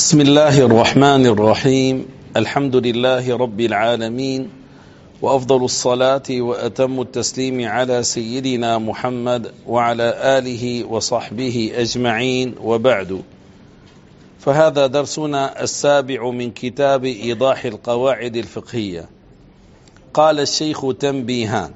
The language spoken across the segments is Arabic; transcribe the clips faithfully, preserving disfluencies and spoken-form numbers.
بسم الله الرحمن الرحيم. الحمد لله رب العالمين، وأفضل الصلاة وأتم التسليم على سيدنا محمد وعلى آله وصحبه أجمعين، وبعد، فهذا درسنا السابع من كتاب إيضاح القواعد الفقهية. قال الشيخ تنبيهان: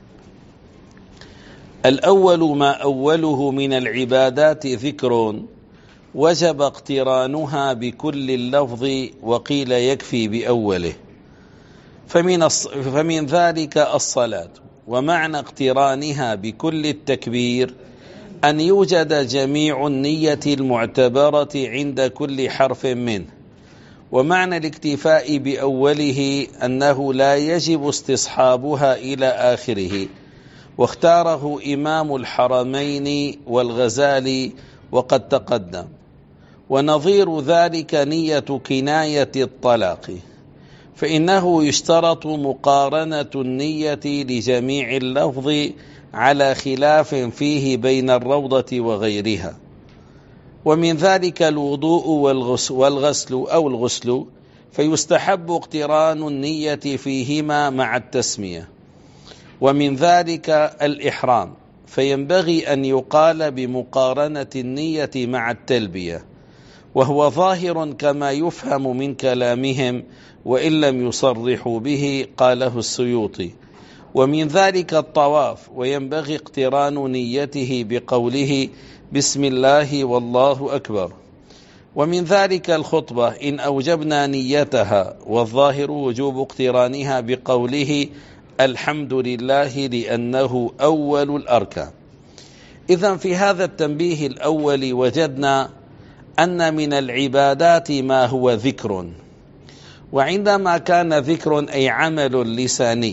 الأول ما أوله من العبادات ذكر وجب اقترانها بكل اللفظ، وقيل يكفي بأوله، فمن, فمن ذلك الصلاة. ومعنى اقترانها بكل التكبير أن يوجد جميع النية المعتبرة عند كل حرف منه. ومعنى الاكتفاء بأوله أنه لا يجب استصحابها إلى آخره، واختاره إمام الحرمين والغزالي وقد تقدم. ونظير ذلك نية كناية الطلاق، فإنه يشترط مقارنة النية لجميع اللفظ على خلاف فيه بين الروضة وغيرها. ومن ذلك الوضوء والغسل أو الغسل، فيستحب اقتران النية فيهما مع التسمية. ومن ذلك الإحرام، فينبغي أن يقال بمقارنة النية مع التلبية، وهو ظاهر كما يفهم من كلامهم وإن لم يصرحوا به، قاله السيوطي. ومن ذلك الطواف، وينبغي اقتران نيته بقوله بسم الله والله أكبر. ومن ذلك الخطبة إن أوجبنا نيتها، والظاهر وجوب اقترانها بقوله الحمد لله لأنه أول الأركان. إذن في هذا التنبيه الأول وجدنا أن من العبادات ما هو ذكر، وعندما كان ذكر أي عمل لساني،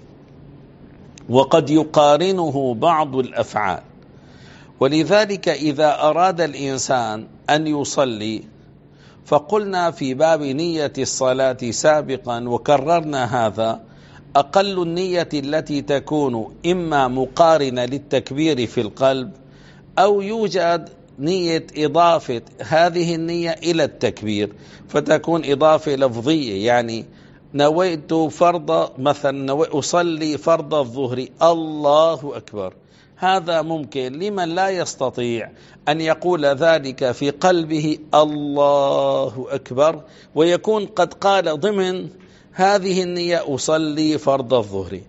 وقد يقارنه بعض الأفعال. ولذلك إذا أراد الإنسان أن يصلي، فقلنا في باب نية الصلاة سابقا وكررنا هذا، أقل النية التي تكون إما مقارنة للتكبير في القلب، أو يوجد نية إضافة هذه النية إلى التكبير، فتكون إضافة لفظية، يعني نويت فرض مثلا أصلي فرض الظهر الله أكبر. هذا ممكن لمن لا يستطيع أن يقول ذلك في قلبه الله أكبر، ويكون قد قال ضمن هذه النية أصلي فرض الظهر.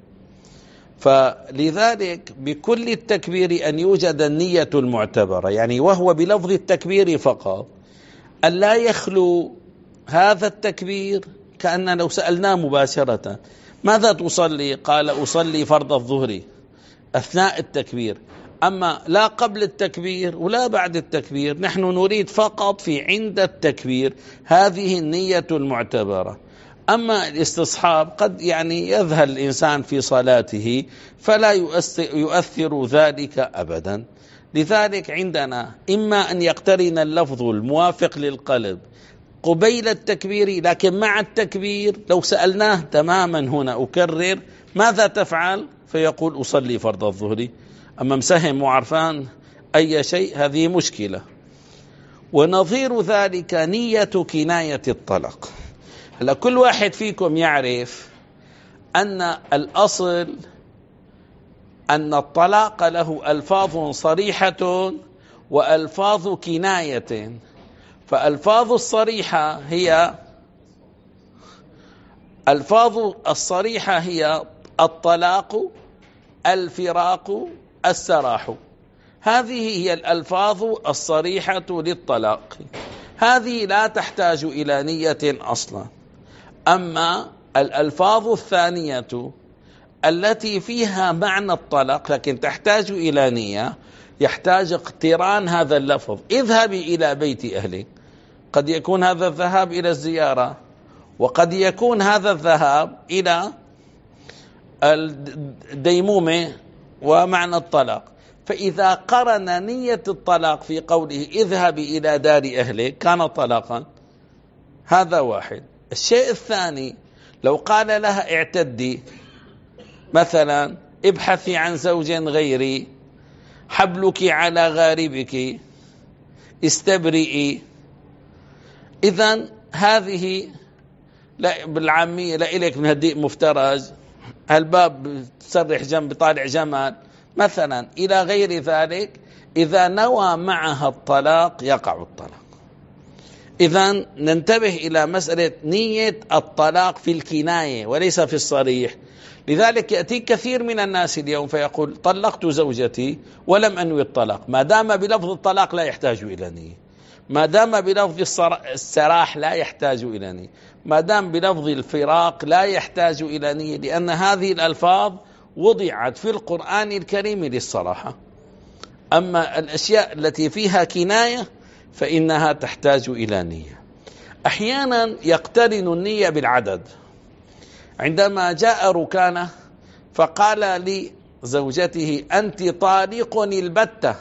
فلذلك بكل التكبير أن يوجد النية المعتبرة، يعني وهو بلفظ التكبير فقط، أن لا يخلو هذا التكبير. كأننا لو سألناه مباشرة ماذا تصلي؟ قال أصلي فرض الظهر أثناء التكبير، أما لا قبل التكبير ولا بعد التكبير. نحن نريد فقط في عند التكبير هذه النية المعتبرة. أما الاستصحاب قد يعني يذهل الإنسان في صلاته فلا يؤثر ذلك أبدا. لذلك عندنا إما أن يقترن اللفظ الموافق للقلب قبيل التكبير، لكن مع التكبير لو سألناه تماما هنا أكرر ماذا تفعل؟ فيقول أصلي فرض الظهر. أما مسهم وعرفان أي شيء هذه مشكلة. ونظير ذلك نية كناية الطلاق. هلا كل واحد فيكم يعرف أن الأصل أن الطلاق له ألفاظ صريحة وألفاظ كناية. فألفاظ الصريحة هي ألفاظ الصريحة هي الطلاق، الفراق، السراح. هذه هي الألفاظ الصريحة للطلاق، هذه لا تحتاج إلى نية أصلا. أما الألفاظ الثانية التي فيها معنى الطلاق لكن تحتاج إلى نية، يحتاج اقتران هذا اللفظ. اذهبي إلى بيت أهلك، قد يكون هذا الذهاب إلى الزيارة، وقد يكون هذا الذهاب إلى الديمومة ومعنى الطلاق. فإذا قرن نية الطلاق في قوله اذهبي إلى دار أهلك كان طلاقا. هذا واحد. الشيء الثاني، لو قال لها اعتدي مثلا، ابحثي عن زوج غيري، حبلك على غاربك، استبرئي، إذن هذه لا بالعامية لا إليك من هديء مفترج، هالباب تسرح جنب طالع جمال مثلا إلى غير ذلك، إذا نوى معها الطلاق يقع الطلاق. إذن ننتبه إلى مسألة نية الطلاق في الكناية وليس في الصريح. لذلك يأتي كثير من الناس اليوم فيقول طلقت زوجتي ولم أنوي الطلاق. ما دام بلفظ الطلاق لا يحتاج إلى نية، ما دام بلفظ السراح لا يحتاج إلى نية، ما دام بلفظ الفراق لا يحتاج إلى نية، لأن هذه الألفاظ وضعت في القرآن الكريم للصراحة. أما الأشياء التي فيها كناية فإنها تحتاج إلى نية. أحيانا يقترن النية بالعدد. عندما جاء ركانة فقال لزوجته أنت طالق البتة،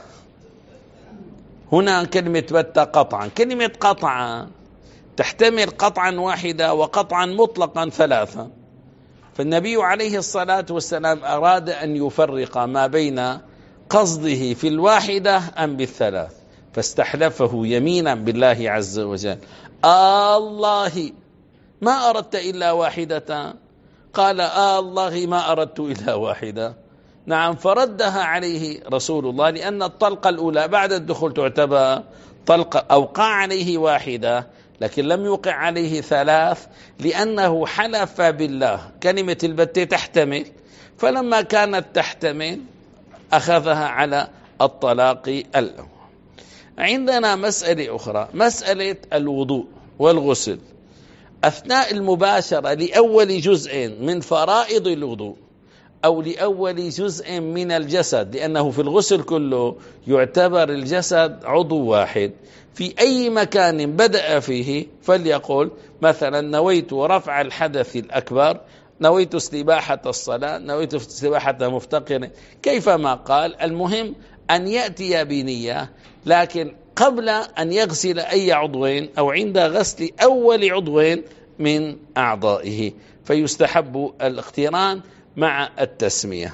هنا كلمة بتة قطعا، كلمة قطعا تحتمل قطعا واحدة وقطعا مطلقا ثلاثا، فالنبي عليه الصلاة والسلام أراد أن يفرق ما بين قصده في الواحدة أم بالثلاث، فاستحلفه يمينا بالله عز وجل آه الله ما أردت إلا واحدة، قال آه الله ما أردت إلا واحدة. نعم، فردها عليه رسول الله، لأن الطلقة الأولى بعد الدخول تعتبر طلقة، أوقع عليه واحدة لكن لم يوقع عليه ثلاث، لأنه حلف بالله. كلمة البتة تحتمل، فلما كانت تحتمل أخذها على الطلاق الأول. عندنا مسألة أخرى، مسألة الوضوء والغسل أثناء المباشرة لأول جزء من فرائض الوضوء أو لأول جزء من الجسد، لأنه في الغسل كله يعتبر الجسد عضو واحد، في أي مكان بدأ فيه فليقول مثلا نويت رفع الحدث الأكبر، نويت استباحة الصلاة، نويت استباحة مفتقر، كيفما قال، المهم أن يأتي بنية. لكن قبل أن يغسل أي عضو أو عند غسل أول عضو من أعضائه فيستحب الاقتران مع التسمية.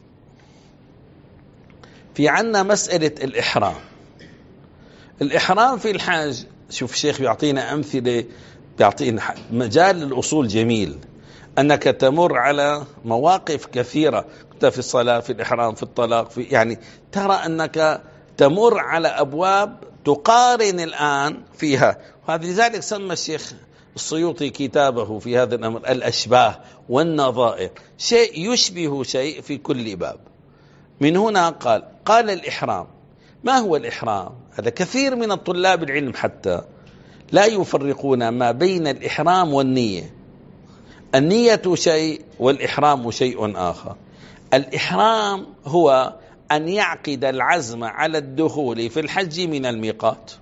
في عنا مسألة الإحرام. الإحرام في الحج، شوف الشيخ يعطينا أمثلة، يعطينا مجال للأصول جميل، أنك تمر على مواقف كثيرة في الصلاة، في الإحرام، في الطلاق، في يعني ترى أنك تمر على أبواب تقارن الآن فيها. وهذا لذلك سمى الشيخ السيوطي كتابه في هذا الأمر الأشباه والنظائر، شيء يشبه شيء في كل باب. من هنا قال قال الإحرام. ما هو الإحرام؟ هذا كثير من الطلاب العلم حتى لا يفرقون ما بين الإحرام والنية. النية شيء والإحرام شيء آخر. الإحرام هو أن يعقد العزم على الدخول في الحج من الميقات،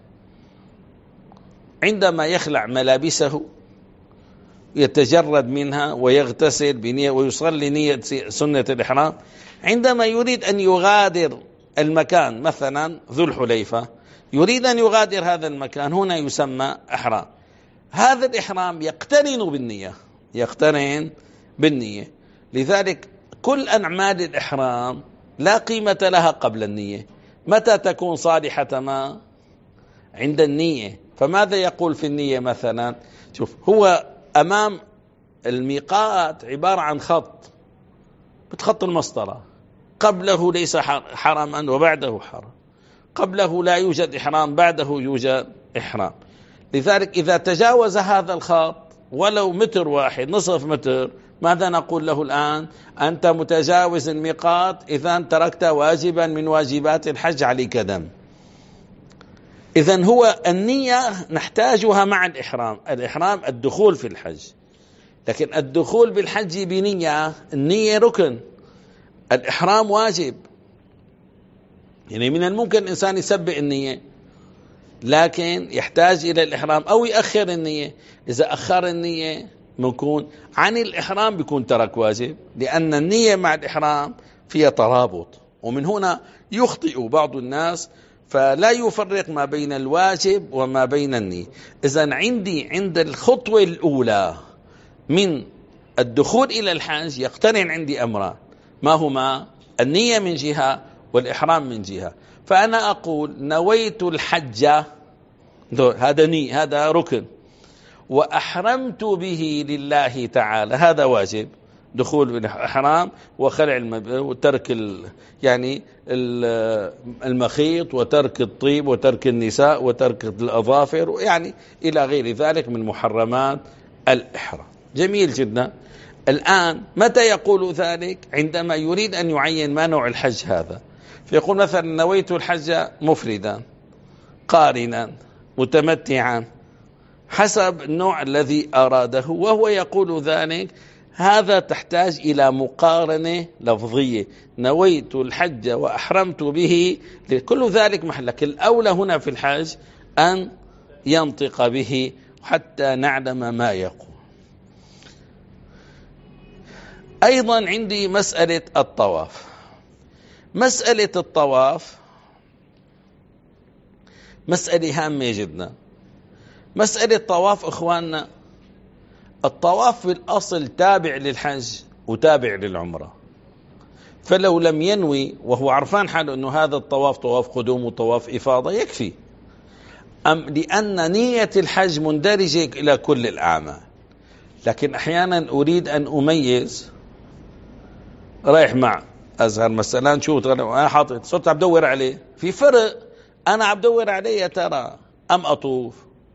عندما يخلع ملابسه يتجرد منها ويغتسل بنية ويصلي نية سنة الإحرام، عندما يريد أن يغادر المكان مثلا ذو الحليفة، يريد أن يغادر هذا المكان، هنا يسمى إحرام. هذا الإحرام يقترن بالنية، يقترن بالنية. لذلك كل أعمال الإحرام لا قيمة لها قبل النية. متى تكون صالحة؟ ما عند النية. فماذا يقول في النية مثلا؟ شوف، هو أمام الميقات عبارة عن خط، بتخط المسطرة، قبله ليس حراما وبعده حرام، قبله لا يوجد إحرام، بعده يوجد إحرام. لذلك إذا تجاوز هذا الخط ولو متر واحد، نصف متر، ماذا نقول له الآن؟ أنت متجاوز الميقات، إذا تركت واجبا من واجبات الحج، عليك دم. إذن هو النية نحتاجها مع الإحرام. الإحرام الدخول في الحج، لكن الدخول بالحج بنية، النية ركن، الإحرام واجب. يعني من الممكن الإنسان يسبق النية لكن يحتاج إلى الإحرام، أو يأخر النية. إذا أخر النية ممكن عن الإحرام بيكون ترك واجب، لأن النية مع الإحرام فيها ترابط. ومن هنا يخطئ بعض الناس فلا يفرق ما بين الواجب وما بين النية. إذن عندي عند الخطوة الأولى من الدخول إلى الحج يقترن عندي أمران، ما هما؟ النية من جهة والإحرام من جهة. فأنا أقول نويت الحج هذا ني هذا ركن. وأحرمت به لله تعالى هذا واجب، دخول بالإحرام وخلع المب... وترك ال... يعني المخيط وترك الطيب وترك النساء وترك الأظافر يعني إلى غير ذلك من محرمات الإحرام. جميل جدا. الآن متى يقول ذلك؟ عندما يريد أن يعين ما نوع الحج هذا، فيقول مثلا نويت الحج مفردا قارنا متمتعا حسب النوع الذي أراده، وهو يقول ذلك. هذا تحتاج إلى مقارنة لفظية، نويت الحج وأحرمت به، كل ذلك محلك. الأولى هنا في الحج أن ينطق به حتى نعلم ما يقول. أيضا عندي مسألة الطواف. مسألة الطواف مسألة هامة جدا. مسألة الطواف إخواننا، الطواف في الأصل تابع للحج وتابع للعمرة، فلو لم ينوي وهو عرفان حاله أنه هذا الطواف طواف قدوم وطواف إفاضة يكفي، أم لأن نية الحج مندرجة إلى كل الأعمال. لكن أحيانا أريد أن أميز، رايح مع أزهر مثلا شو أنا حاطط صرت عم بدور عليه، في فرق أنا عم بدور عليه يا ترى أم أطوف.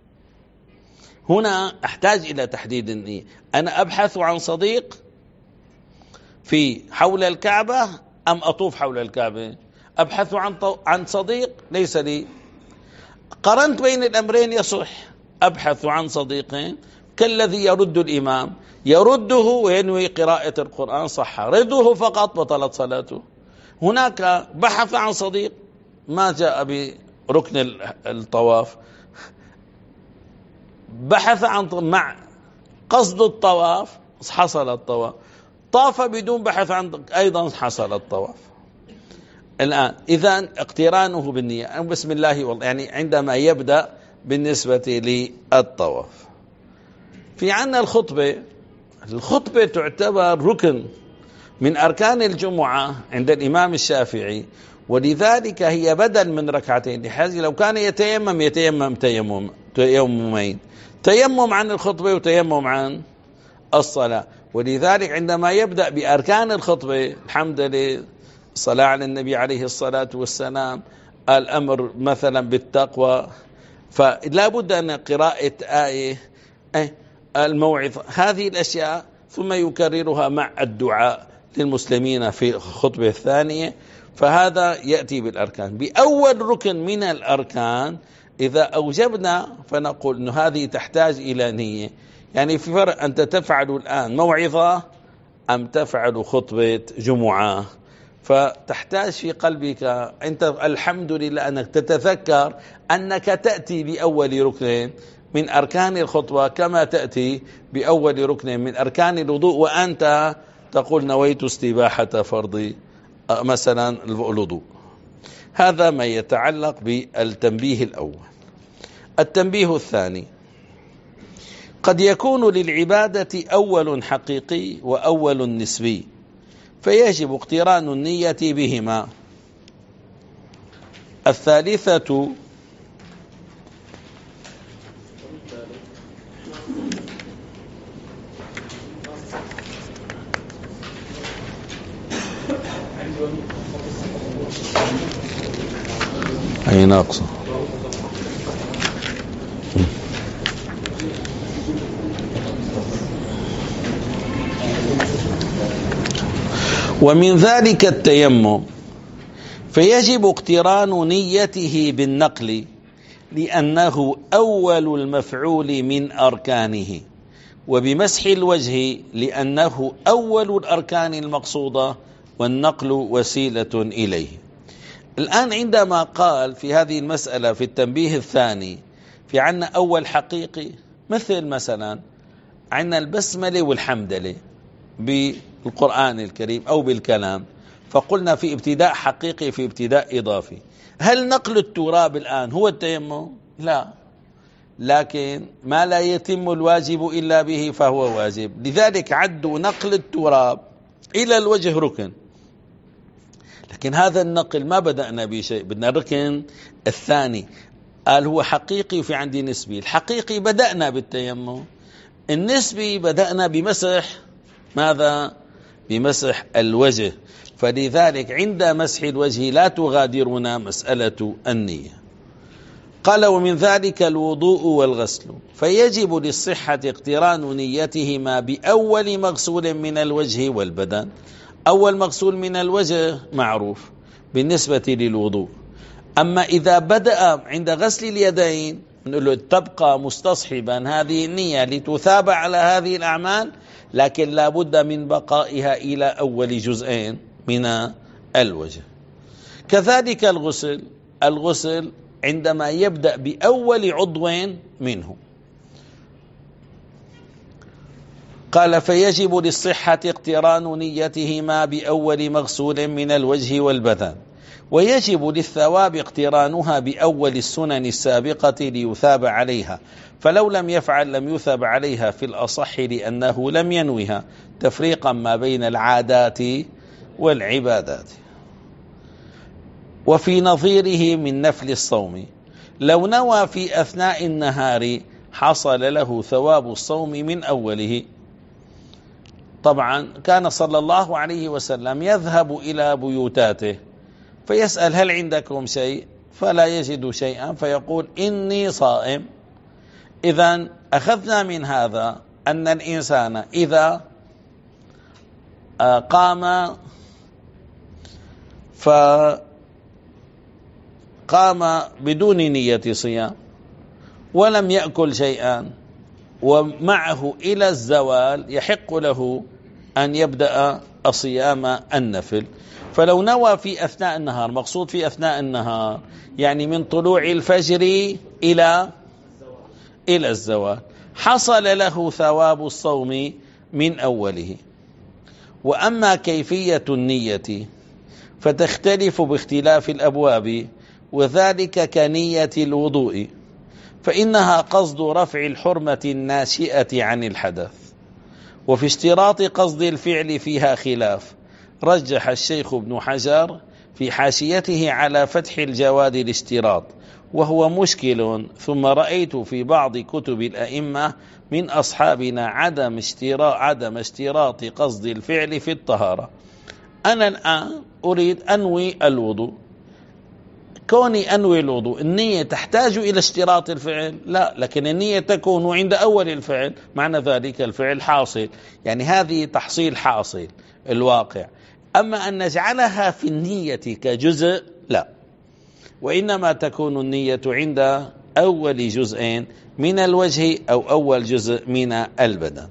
هنا أحتاج إلى تحديد النية. أنا أبحث عن صديق في حول الكعبة أم أطوف حول الكعبة؟ أبحث عن عن صديق ليس لي. قرنت بين الأمرين يصح. أبحث عن صديقين كالذي يرد الإمام، يرده وينوي قراءة القرآن صح، رده فقط بطلت صلاته. هناك بحث عن صديق ما جاء بركن الطواف، بحث عن مع قصد الطواف حصل الطواف، طاف بدون بحث عن أيضا حصل الطواف. الآن إذن اقترانه بالنية بسم الله والله يعني عندما يبدأ بالنسبة للطواف. في عنا الخطبة. الخطبة تعتبر ركن من أركان الجمعة عند الإمام الشافعي، ولذلك هي بدل من ركعتين، لحاجة لو كان يتيمم يتيمم تيمم تيممين، تيمم عن الخطبة وتيمم عن الصلاة. ولذلك عندما يبدأ بأركان الخطبة الحمد لله، الصلاة على النبي عليه الصلاة والسلام، الأمر مثلا بالتقوى، فلا بد أن قراءة آية، الموعظة، هذه الأشياء، ثم يكررها مع الدعاء للمسلمين في الخطبة الثانية. فهذا يأتي بالأركان. بأول ركن من الأركان إذا أوجبنا فنقول أن هذه تحتاج إلى نية. يعني في فرق أنت تفعل الآن موعظة أم تفعل خطبة جمعة، فتحتاج في قلبك أنت الحمد لله أنك تتذكر أنك تأتي بأول ركن من أركان الخطبة كما تأتي بأول ركن من أركان الوضوء، وأنت تقول نويت استباحة فرض مثلا الوضوء. هذا ما يتعلق بالتنبيه الأول. التنبيه الثاني، قد يكون للعبادة أول حقيقي وأول نسبي، فيجب اقتران النية بهما. الثالثة أي ناقصة. ومن ذلك التيمم، فيجب اقتران نيته بالنقل لأنه أول المفعول من أركانه، وبمسح الوجه لأنه أول الأركان المقصودة، والنقل وسيلة إليه. الآن عندما قال في هذه المسألة في التنبيه الثاني في عنا أول حقيقي، مثل مثلا عنا البسملة والحمدلة بالقرآن الكريم أو بالكلام، فقلنا في ابتداء حقيقي في ابتداء إضافي. هل نقل التراب الآن هو التيمم؟ لا، لكن ما لا يتم الواجب إلا به فهو واجب. لذلك عدوا نقل التراب إلى الوجه ركن، لكن هذا النقل ما بدأنا بشيء، بدنا الركن الثاني. قال هو حقيقي وفي عندي نسبي. الحقيقي بدأنا بالتيمم، النسبي بدأنا بمسح ماذا؟ بمسح الوجه. فلذلك عند مسح الوجه لا تغادرنا مسألة النية. قال ومن ذلك الوضوء والغسل، فيجب للصحة اقتران نيتهما بأول مغسول من الوجه والبدن. أول مغسول من الوجه معروف بالنسبة للوضوء، أما إذا بدأ عند غسل اليدين نقول تبقى مستصحبا هذه النية لتثاب على هذه الأعمال، لكن لا بد من بقائها إلى أول جزئين من الوجه. كذلك الغسل، الغسل عندما يبدأ بأول عضو منه. قال فيجب للصحة اقتران نيتهما بأول مغسول من الوجه والبدن، ويجب للثواب اقترانها بأول السنن السابقة ليثاب عليها، فلو لم يفعل لم يثاب عليها في الأصح لأنه لم ينوها، تفريقا ما بين العادات والعبادات. وفي نظيره من نفل الصوم، لو نوى في أثناء النهار حصل له ثواب الصوم من أوله. طبعا كان صلى الله عليه وسلم يذهب إلى بيوتاته فيسأل هل عندكم شيء؟ فلا يجد شيئا فيقول إني صائم. إذن أخذنا من هذا أن الإنسان إذا قام فقام بدون نية صيام ولم يأكل شيئا ومعه إلى الزوال يحق له أن يبدأ الصيام النفل. فلو نوى في أثناء النهار، مقصود في أثناء النهار يعني من طلوع الفجر إلى إلى الزوال، حصل له ثواب الصوم من أوله. وأما كيفية النية فتختلف باختلاف الأبواب، وذلك كنية الوضوء، فإنها قصد رفع الحرمة الناشئة عن الحدث. وفي اشتراط قصد الفعل فيها خلاف، رجح الشيخ ابن حجر في حاشيته على فتح الجواد الاشتراط، وهو مشكل. ثم رأيت في بعض كتب الأئمة من أصحابنا عدم اشتراط عدم اشتراط قصد الفعل في الطهارة. أنا الآن أريد أنوي الوضوء، كوني أنوي الوضوء النية تحتاج إلى اشتراط الفعل؟ لا، لكن النية تكون عند أول الفعل، معنى ذلك الفعل حاصل، يعني هذه تحصيل حاصل الواقع. أما أن نجعلها في النية كجزء لا، وإنما تكون النية عند أول جزء من الوجه أو أول جزء من البدن.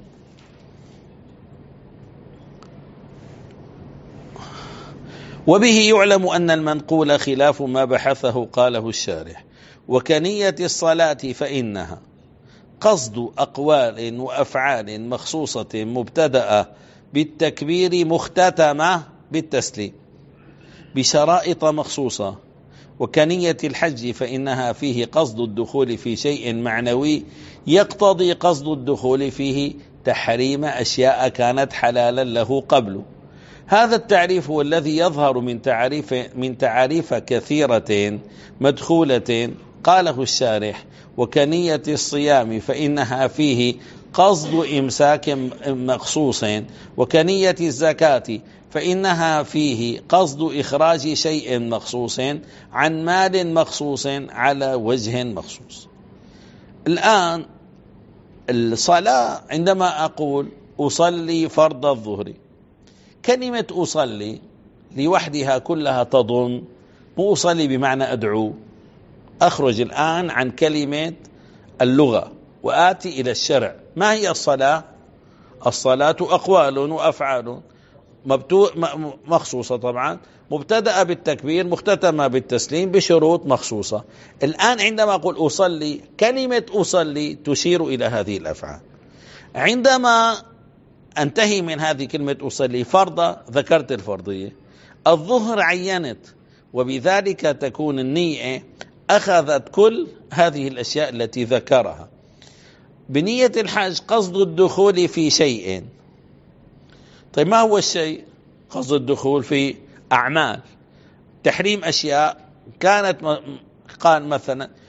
وبه يعلم أن المنقول خلاف ما بحثه قاله الشارح. وكنية الصلاة فإنها قصد أقوال وأفعال مخصوصة مبتدأة بالتكبير مختتمة بالتسليم بشرائط مخصوصة. وكنية الحج فإنها فيه قصد الدخول في شيء معنوي يقتضي قصد الدخول فيه تحريم أشياء كانت حلالا له قبل. هذا التعريف هو الذي يظهر من تعريف من تعريف كثيرة مدخولة قاله الشارح. وكنية الصيام فإنها فيه قصد إمساك مخصوص. وكنية الزكاة فإنها فيه قصد إخراج شيء مخصوص عن مال مخصوص على وجه مخصوص. الآن الصلاة عندما أقول أصلي فرض الظهر، كلمة أصلي لوحدها كلها تضم مو أصلي بمعنى أدعو. أخرج الآن عن كلمة اللغة وآتي إلى الشرع. ما هي الصلاة؟ الصلاة أقوال وأفعال مخصوصة، طبعا مبتدأ بالتكبير مختتمة بالتسليم بشروط مخصوصة. الآن عندما أقول أصلي، كلمة أصلي تشير إلى هذه الأفعال. عندما أنتهي من هذه كلمة أصلي فرض، ذكرت الفرضية. الظهر عينت، وبذلك تكون النية أخذت كل هذه الأشياء التي ذكرها. بنية الحج قصد الدخول في شيء. طيب ما هو الشيء؟ قصد الدخول في أعمال، تحريم أشياء كانت، قال مثلا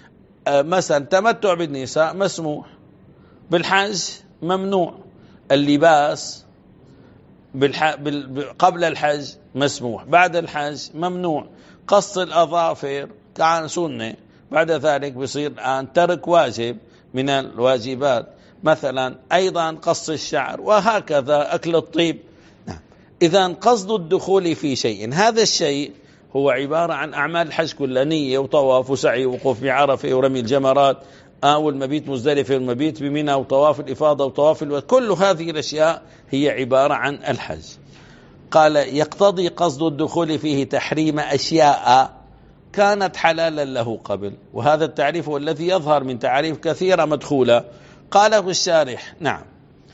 مثلا تمتع بالنساء مسموح، بالحج ممنوع، اللباس بالح... بال... قبل الحج مسموح، بعد الحج ممنوع، قص الأظافر كان سنة، بعد ذلك بصير الآن ترك واجب من الواجبات، مثلا أيضا قص الشعر، وهكذا أكل الطيب. نعم. إذا قصد الدخول في شيء، هذا الشيء هو عبارة عن أعمال الحج كلها، نية وطواف وسعي ووقوف بعرفة ورمي الجمرات أو المبيت مزدلفة والمبيت بمنى وطواف الإفاضة وطواف الوداع، كل هذه الأشياء هي عبارة عن الحج. قال يقتضي قصد الدخول فيه تحريم أشياء كانت حلالا له قبل، وهذا التعريف هو الذي يظهر من تعريف كثيرة مدخولة قاله الشارح. نعم.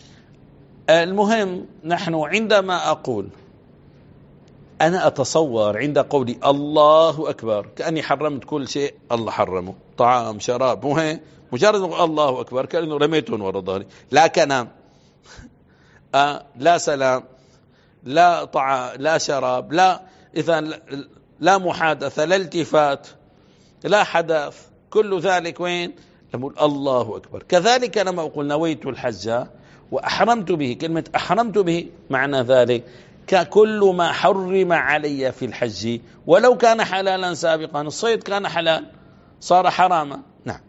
المهم نحن عندما أقول أنا أتصور عند قولي الله أكبر كأني حرمت كل شيء الله حرمه، طعام شراب، مهم مجرد الله أكبر كأنه رميتهم ورا ظهري، لا كلام آه لا سلام لا طعام لا شراب لا إذا لا محادثة لا التفات لا حدث، كل ذلك وين؟ نقول الله أكبر. كذلك لما أقول نويت الحج وأحرمت به، كلمة أحرمت به معنى ذلك ككل ما حرم علي في الحج ولو كان حلالا سابقا، الصيد كان حلال صار حراما. نعم.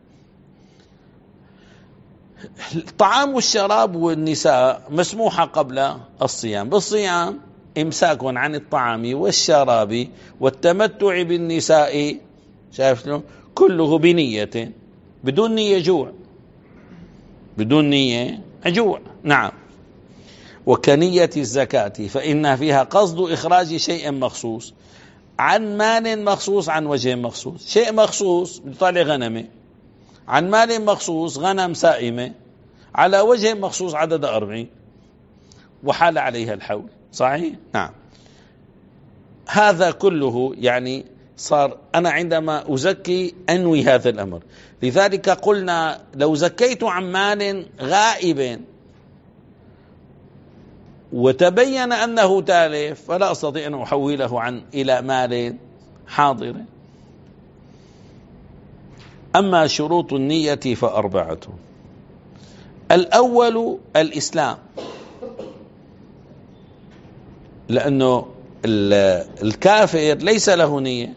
الطعام والشراب والنساء مسموحة قبل الصيام، بالصيام إمساك عن الطعام والشراب والتمتع بالنساء، شايف له كله بنية، بدون نية جوع، بدون نية جوع. نعم. وكنية الزكاة فإنها فيها قصد إخراج شيء مخصوص عن مال مخصوص عن وجه مخصوص، شيء مخصوص بطلع غنمة، عن مال مخصوص غنم سائمة، على وجه مخصوص عدد أربعين، وحال عليها الحول. صحيح؟ نعم. هذا كله يعني صار أنا عندما أزكي أنوي هذا الأمر، لذلك قلنا لو زكيت عن مال غائب وتبين أنه تالف فلا أستطيع أن أحوله عن إلى مال حاضر. أما شروط النية فأربعة. الأول الإسلام، لأنه الكافر ليس له نية،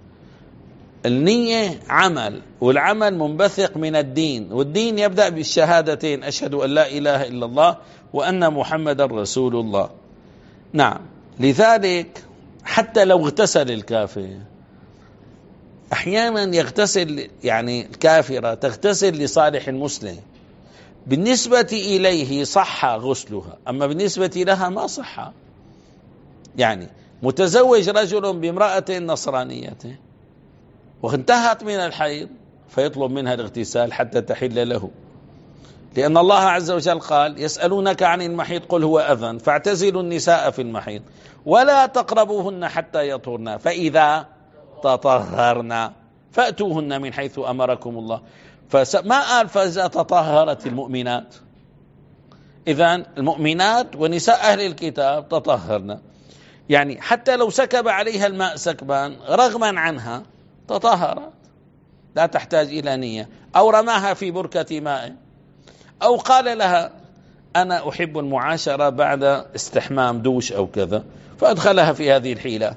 النية عمل، والعمل منبثق من الدين، والدين يبدأ بالشهادتين أشهد أن لا إله إلا الله وأن محمد رسول الله. نعم. لذلك حتى لو اغتسل الكافر، أحيانا يغتسل يعني الكافرة تغتسل لصالح المسلم، بالنسبة إليه صح غسلها، أما بالنسبة لها ما صح. يعني متزوج رجل بامرأة نصرانية وانتهت من الحيض فيطلب منها الاغتسال حتى تحل له، لأن الله عز وجل قال يسألونك عن المحيض قل هو أذى فاعتزلوا النساء في المحيض ولا تقربوهن حتى يطهرن فإذا تطهرن فأتوهن من حيث أمركم الله. فما قال فإذا تطهرت المؤمنات، إذن المؤمنات ونساء أهل الكتاب تطهرن، يعني حتى لو سكب عليها الماء سكبا رغما عنها تطهرت، لا تحتاج إلى نية، أو رماها في بركة ماء، أو قال لها أنا أحب المعاشرة بعد استحمام دوش أو كذا فأدخلها في هذه الحيلة،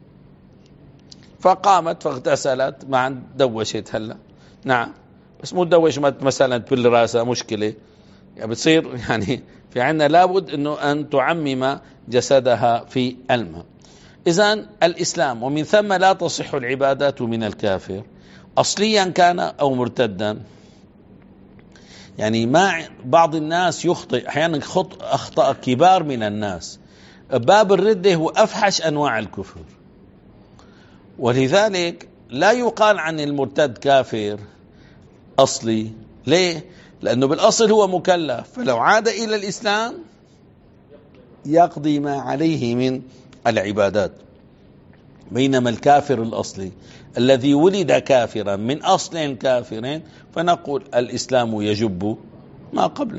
فقامت فاغتسلت مع دوشت هلا. نعم. بس مو دوش مثلا تبل راسها مشكلة، يعني بتصير يعني في عنا لابد أنه أن تعمم جسدها في الماء. إذن الإسلام، ومن ثم لا تصح العبادات من الكافر أصليا كان أو مرتدا. يعني ما بعض الناس يخطئ أحيانا خط أخطأ كبار من الناس، باب الردة هو أفحش أنواع الكفر، ولذلك لا يقال عن المرتد كافر أصلي. ليه؟ لأنه بالأصل هو مكلف، فلو عاد إلى الإسلام يقضي ما عليه من العبادات، بينما الكافر الأصلي الذي ولد كافرا من أصل كافرين فنقول الإسلام يجب ما قبله.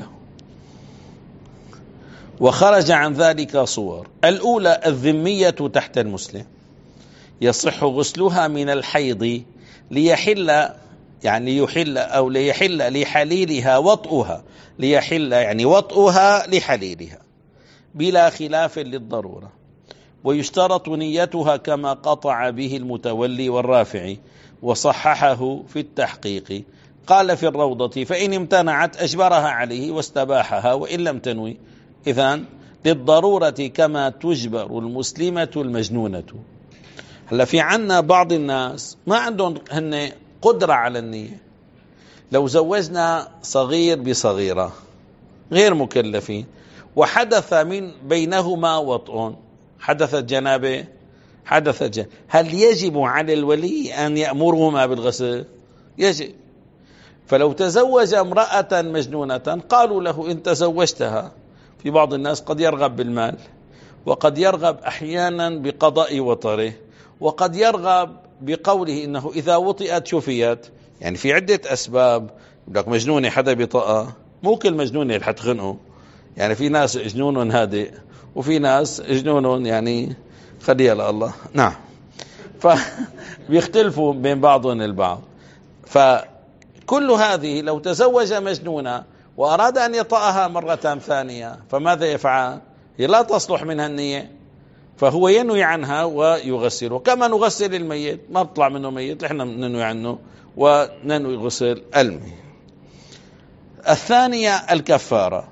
وخرج عن ذلك صور. الأولى الذمية تحت المسلم، يصح غسلها من الحيض ليحل يعني يحل أو ليحل لحليلها وطئها، ليحل يعني وطئها لحليلها بلا خلاف للضرورة. ويشترط نيتها كما قطع به المتولي والرافعي وصححه في التحقيق. قال في الروضة: فإن امتنعت أجبرها عليه واستباحها وإن لم تنوي. إذن للضرورة كما تجبر المسلمة المجنونة. هلا في عنا بعض الناس ما عندهم هن قدرة على النية. لو زوجنا صغير بصغيرة غير مكلفين وحدث من بينهما وطء، حدثت جنابه، حدثت جنابه، هل يجب على الولي أن يأمرهما بالغسل؟ يجب. فلو تزوج امرأة مجنونة قالوا له: إن تزوجتها، في بعض الناس قد يرغب بالمال، وقد يرغب أحيانا بقضاء وطره، وقد يرغب بقوله إنه إذا وطئت شفيت. يعني في عدة أسباب. لك مجنونة حدا بطأة، مو كل مجنونة اللي حتخنقه. يعني في ناس جنون هادئ، وفي ناس جنون يعني خليها لله. نعم، فبيختلفوا بين بعضهم البعض. فكل هذه لو تزوج مجنونة وأراد أن يطأها مرة ثانية فماذا يفعل؟ هي لا تصلح منها النية، فهو ينوي عنها ويغسله كما نغسل الميت. ما بطلع منه ميت، احنا ننوي عنه وننوي غسل الميت. الثانية الكفارة.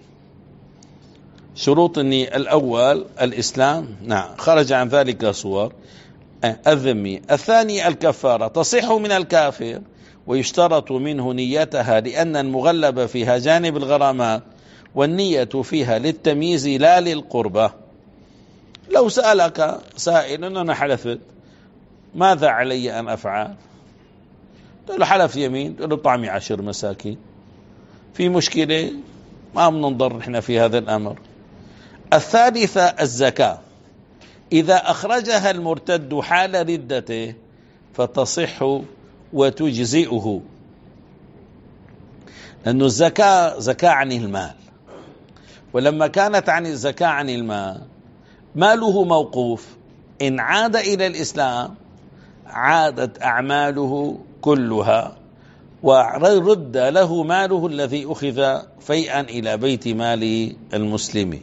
شروط النية: الأول الإسلام، نعم خرج عن ذلك صور الذمي. الثاني الكفارة، تصح من الكافر ويشترط منه نيتها لأن المغلب فيها جانب الغرامات، والنية فيها للتمييز لا للقربة. لو سألك سائل: أنا حلفت، ماذا علي أن أفعل؟ تقول له: حلف يمين. تقول له: طعمي عشر مساكين. في مشكلة؟ ما بننظر نحن في هذا الأمر. الثالثة الزكاة، إذا أخرجها المرتد حال ردته فتصح وتجزئه، لأن الزكاة زكاة عن المال، ولما كانت عن الزكاة عن المال ماله موقوف، إن عاد إلى الإسلام عادت أعماله كلها ورد له ماله الذي أخذ فيئا إلى بيت مال المسلم.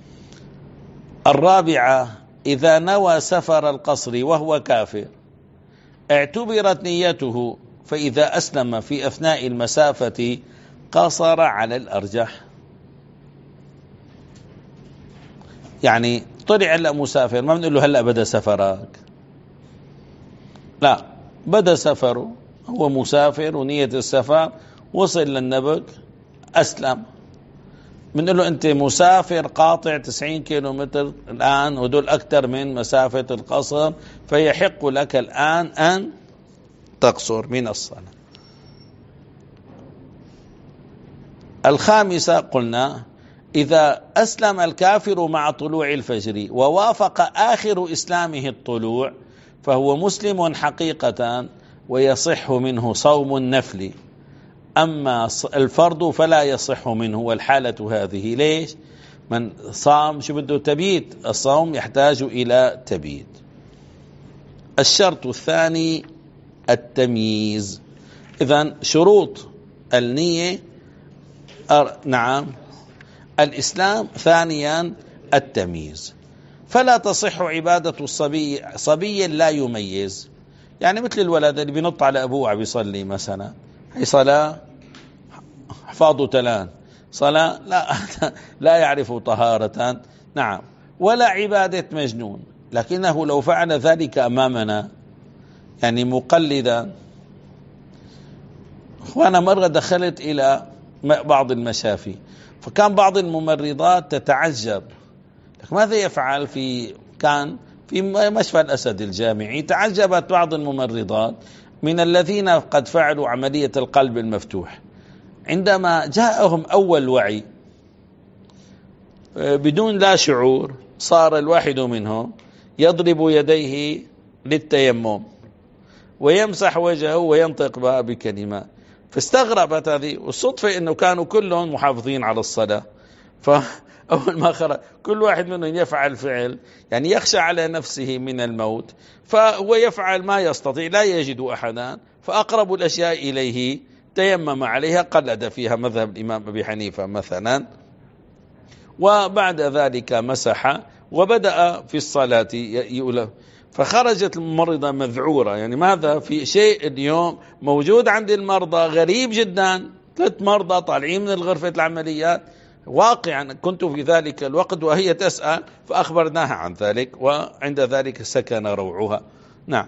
الرابعة إذا نوى سفر القصر وهو كافر اعتبرت نيته، فإذا أسلم في أثناء المسافة قصر على الأرجح. يعني طلع هلا مسافر، ما بنقول له هلا بدا سفرك، لا، بدا سفره، هو مسافر ونية السفر، وصل للنبك أسلم، بنقول له أنت مسافر قاطع تسعين كيلو متر الآن، ودول أكثر من مسافة القصر، فيحق لك الآن أن تقصر من الصلاة. الخامسة قلنا إذا أسلم الكافر مع طلوع الفجر ووافق آخر إسلامه الطلوع فهو مسلم حقيقة ويصح منه صوم النفل، أما الفرض فلا يصح منه. والحالة هذه ليش؟ من صام شو بده؟ تبيت. الصوم يحتاج إلى تبيت. الشرط الثاني التمييز. إذن شروط النية أر... نعم الإسلام، ثانيا التمييز. فلا تصح عبادة الصبي صبي لا يميز، يعني مثل الولد اللي بينط على أبوه عم بيصلي مثلا، هي صلاة حفاظ تلان، صلاة لا لا يعرف طهارة، نعم، ولا عبادة مجنون، لكنه لو فعل ذلك أمامنا يعني مقلدا. وأنا مرة دخلت إلى بعض المشافي فكان بعض الممرضات تتعجب، ماذا يفعل في كان في مشفى الأسد الجامعي، تعجبت بعض الممرضات من الذين قد فعلوا عملية القلب المفتوح عندما جاءهم أول وعي بدون لا شعور صار الواحد منهم يضرب يديه للتيمم ويمسح وجهه وينطق بها بكلمات. فاستغربت هذه، والصدفة أنه كانوا كلهم محافظين على الصلاة، فأول ما خرج كل واحد منهم يفعل فعل يعني يخشى على نفسه من الموت، فهو يفعل ما يستطيع، لا يجد أحدا، فأقرب الأشياء إليه تيمم عليها، قلد فيها مذهب الإمام أبي حنيفة مثلا، وبعد ذلك مسح وبدأ في الصلاة يؤلف. فخرجت الممرضة مذعورة. يعني ماذا في شيء اليوم موجود عند المرضى غريب جدا، ثلاث مرضى طالعين من الغرفة العمليات، واقعا كنت في ذلك الوقت وهي تسأل فأخبرناها عن ذلك، وعند ذلك سكن روعها. نعم.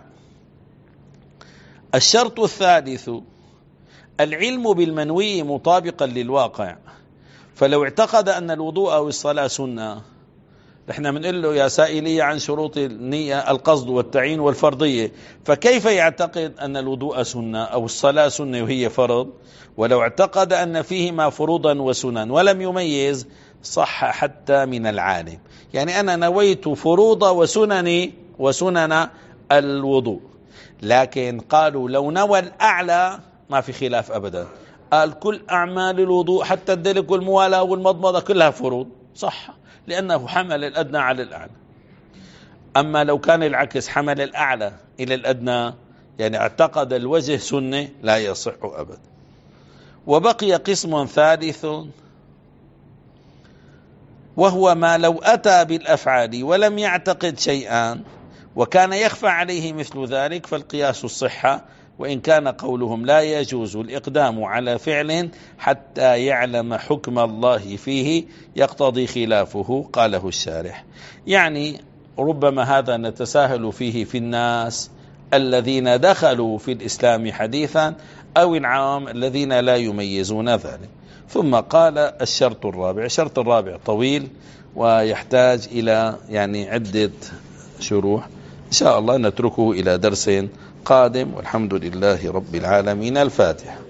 الشرط الثالث العلم بالمنوي مطابقا للواقع. فلو اعتقد أن الوضوء أو الصلاة سنة، نحن بنقول له يا سائلي عن شروط النية القصد والتعيين والفرضية، فكيف يعتقد أن الوضوء سنة أو الصلاة سنة وهي فرض؟ ولو اعتقد أن فيهما فروضا وسنن ولم يميز صح حتى من العالم. يعني أنا نويت فروض وسنن وسنن الوضوء، لكن قالوا لو نوى الأعلى ما في خلاف أبدا، قال كل أعمال الوضوء حتى الدلك والموالاة والمضمضة كلها فروض، صح، لأنه حمل الأدنى على الأعلى. أما لو كان العكس، حمل الأعلى إلى الأدنى، يعني اعتقد الوجه سنة، لا يصح أبدا. وبقي قسم ثالث، وهو ما لو أتى بالأفعال ولم يعتقد شيئا وكان يخفى عليه مثل ذلك فالقياس الصحة، وإن كان قولهم لا يجوز الإقدام على فعل حتى يعلم حكم الله فيه يقتضي خلافه، قاله الشارح. يعني ربما هذا نتساهل فيه في الناس الذين دخلوا في الإسلام حديثا أو العام الذين لا يميزون ذلك. ثم قال الشرط الرابع. الشرط الرابع طويل ويحتاج إلى يعني عدة شروح، إن شاء الله نتركه إلى درس قادم، والحمد لله رب العالمين. الفاتحة.